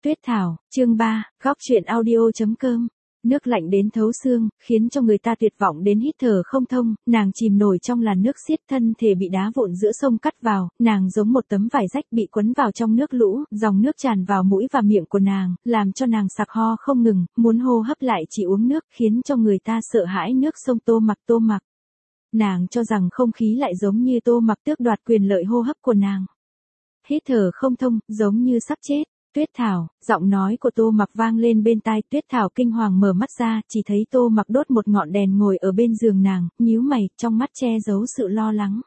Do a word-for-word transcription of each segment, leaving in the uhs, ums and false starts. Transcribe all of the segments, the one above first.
Tuyết Thảo, chương ba, góc truyện audio.com. Nước lạnh đến thấu xương, khiến cho người ta tuyệt vọng đến hít thở không thông, nàng chìm nổi trong làn nước xiết, thân thể bị đá vụn giữa sông cắt vào, nàng giống một tấm vải rách bị quấn vào trong nước lũ, dòng nước tràn vào mũi và miệng của nàng, làm cho nàng sặc ho không ngừng, muốn hô hấp lại chỉ uống nước, khiến cho người ta sợ hãi nước sông Tô Mặc Tô Mặc. Nàng cho rằng không khí lại giống như Tô Mặc tước đoạt quyền lợi hô hấp của nàng. Hít thở không thông, giống như sắp chết. Tuyết Thảo, giọng nói của Tô Mặc vang lên bên tai. Tuyết Thảo kinh hoàng mở mắt ra, chỉ thấy Tô Mặc đốt một ngọn đèn ngồi ở bên giường nàng, nhíu mày, trong mắt che giấu sự lo lắng.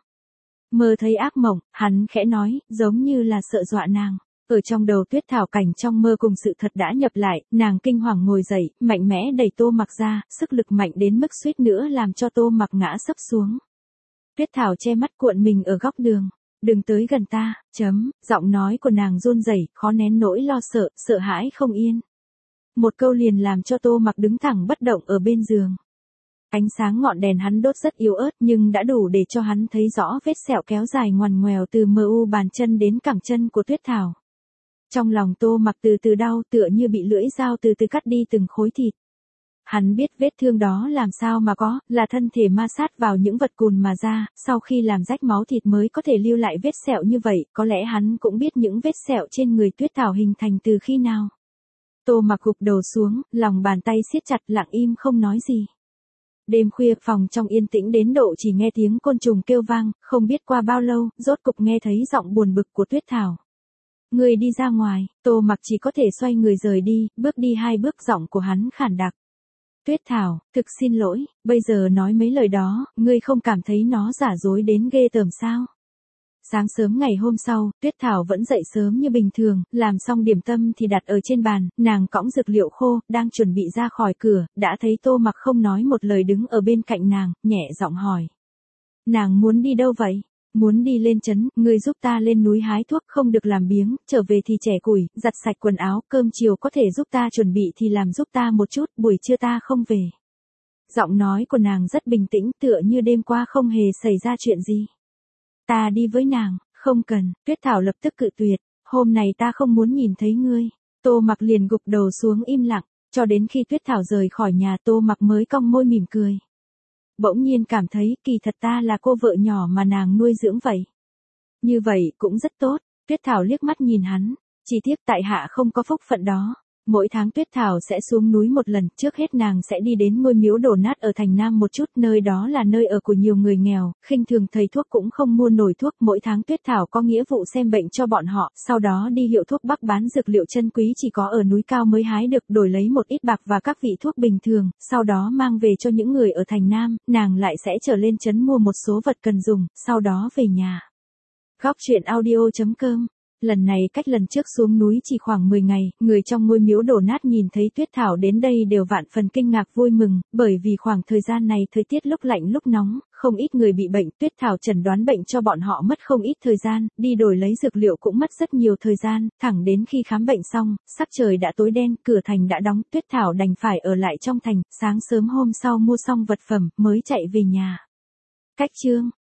Mơ thấy ác mộng, hắn khẽ nói, giống như là sợ dọa nàng. Ở trong đầu Tuyết Thảo cảnh trong mơ cùng sự thật đã nhập lại, nàng kinh hoàng ngồi dậy, mạnh mẽ đẩy Tô Mặc ra, sức lực mạnh đến mức suýt nữa làm cho Tô Mặc ngã sấp xuống. Tuyết Thảo che mắt cuộn mình ở góc đường. Đừng tới gần ta, chấm, giọng nói của nàng run rẩy, khó nén nỗi lo sợ, sợ hãi không yên. Một câu liền làm cho Tô Mặc đứng thẳng bất động ở bên giường. Ánh sáng ngọn đèn hắn đốt rất yếu ớt nhưng đã đủ để cho hắn thấy rõ vết sẹo kéo dài ngoằn ngoèo từ mờ u bàn chân đến cẳng chân của Tuyết Thảo. Trong lòng Tô Mặc từ từ đau, tựa như bị lưỡi dao từ từ cắt đi từng khối thịt. Hắn biết vết thương đó làm sao mà có, là thân thể ma sát vào những vật cùn mà ra, sau khi làm rách máu thịt mới có thể lưu lại vết sẹo như vậy, có lẽ hắn cũng biết những vết sẹo trên người Tuyết Thảo hình thành từ khi nào. Tô Mặc gục đầu xuống, lòng bàn tay siết chặt, lặng im không nói gì. Đêm khuya, phòng trong yên tĩnh đến độ chỉ nghe tiếng côn trùng kêu vang, không biết qua bao lâu, rốt cục nghe thấy giọng buồn bực của Tuyết Thảo. Người đi ra ngoài. Tô Mặc chỉ có thể xoay người rời đi, bước đi hai bước, giọng của hắn khản đặc. Tuyết Thảo, thực xin lỗi, bây giờ nói mấy lời đó, ngươi không cảm thấy nó giả dối đến ghê tởm sao? Sáng sớm ngày hôm sau, Tuyết Thảo vẫn dậy sớm như bình thường, làm xong điểm tâm thì đặt ở trên bàn, nàng cõng dược liệu khô, đang chuẩn bị ra khỏi cửa, đã thấy Tô Mặc không nói một lời đứng ở bên cạnh nàng, nhẹ giọng hỏi. Nàng muốn đi đâu vậy? Muốn đi lên trấn, ngươi giúp ta lên núi hái thuốc, không được làm biếng, trở về thì chẻ củi, giặt sạch quần áo, cơm chiều có thể giúp ta chuẩn bị thì làm giúp ta một chút, buổi trưa ta không về. Giọng nói của nàng rất bình tĩnh, tựa như đêm qua không hề xảy ra chuyện gì. Ta đi với nàng. Không cần. Tuyết Thảo lập tức cự tuyệt, hôm nay ta không muốn nhìn thấy ngươi. Tô Mặc liền gục đầu xuống im lặng, cho đến khi Tuyết Thảo rời khỏi nhà Tô Mặc mới cong môi mỉm cười. Bỗng nhiên cảm thấy kỳ thật ta là cô vợ nhỏ mà nàng nuôi dưỡng vậy. Như vậy cũng rất tốt. Tuyết Thảo liếc mắt nhìn hắn. Chỉ tiếc tại hạ không có phúc phận đó. Mỗi tháng Tuyết Thảo sẽ xuống núi một lần, trước hết nàng sẽ đi đến ngôi miếu đổ nát ở thành Nam một chút, nơi đó là nơi ở của nhiều người nghèo, khinh thường thầy thuốc cũng không mua nổi thuốc, mỗi tháng Tuyết Thảo có nghĩa vụ xem bệnh cho bọn họ, sau đó đi hiệu thuốc Bắc bán dược liệu chân quý chỉ có ở núi cao mới hái được, đổi lấy một ít bạc và các vị thuốc bình thường, sau đó mang về cho những người ở thành Nam, nàng lại sẽ trở lên trấn mua một số vật cần dùng, sau đó về nhà. Góc truyện audio.com. Lần này cách lần trước xuống núi chỉ khoảng mười ngày, người trong ngôi miếu đổ nát nhìn thấy Tuyết Thảo đến đây đều vạn phần kinh ngạc vui mừng, bởi vì khoảng thời gian này thời tiết lúc lạnh lúc nóng, không ít người bị bệnh, Tuyết Thảo chẩn đoán bệnh cho bọn họ mất không ít thời gian, đi đổi lấy dược liệu cũng mất rất nhiều thời gian, thẳng đến khi khám bệnh xong, sắc trời đã tối đen, cửa thành đã đóng, Tuyết Thảo đành phải ở lại trong thành, sáng sớm hôm sau mua xong vật phẩm, mới chạy về nhà. Cách chương